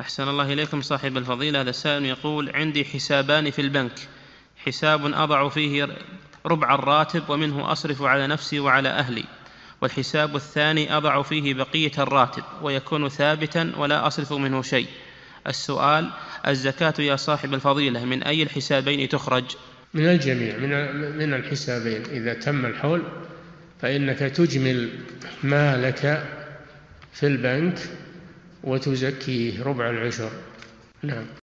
أحسن الله إليكم صاحب الفضيلة. هذا السائل يقول: عندي حسابان في البنك، حساب أضع فيه ربع الراتب ومنه أصرف على نفسي وعلى أهلي، والحساب الثاني أضع فيه بقية الراتب ويكون ثابتا ولا أصرف منه شيء. السؤال: الزكاة يا صاحب الفضيلة من أي الحسابين تخرج؟ من الجميع، من الحسابين. إذا تم الحول فإنك تجمل مالك في البنك وتزكيه ربع العشر. نعم.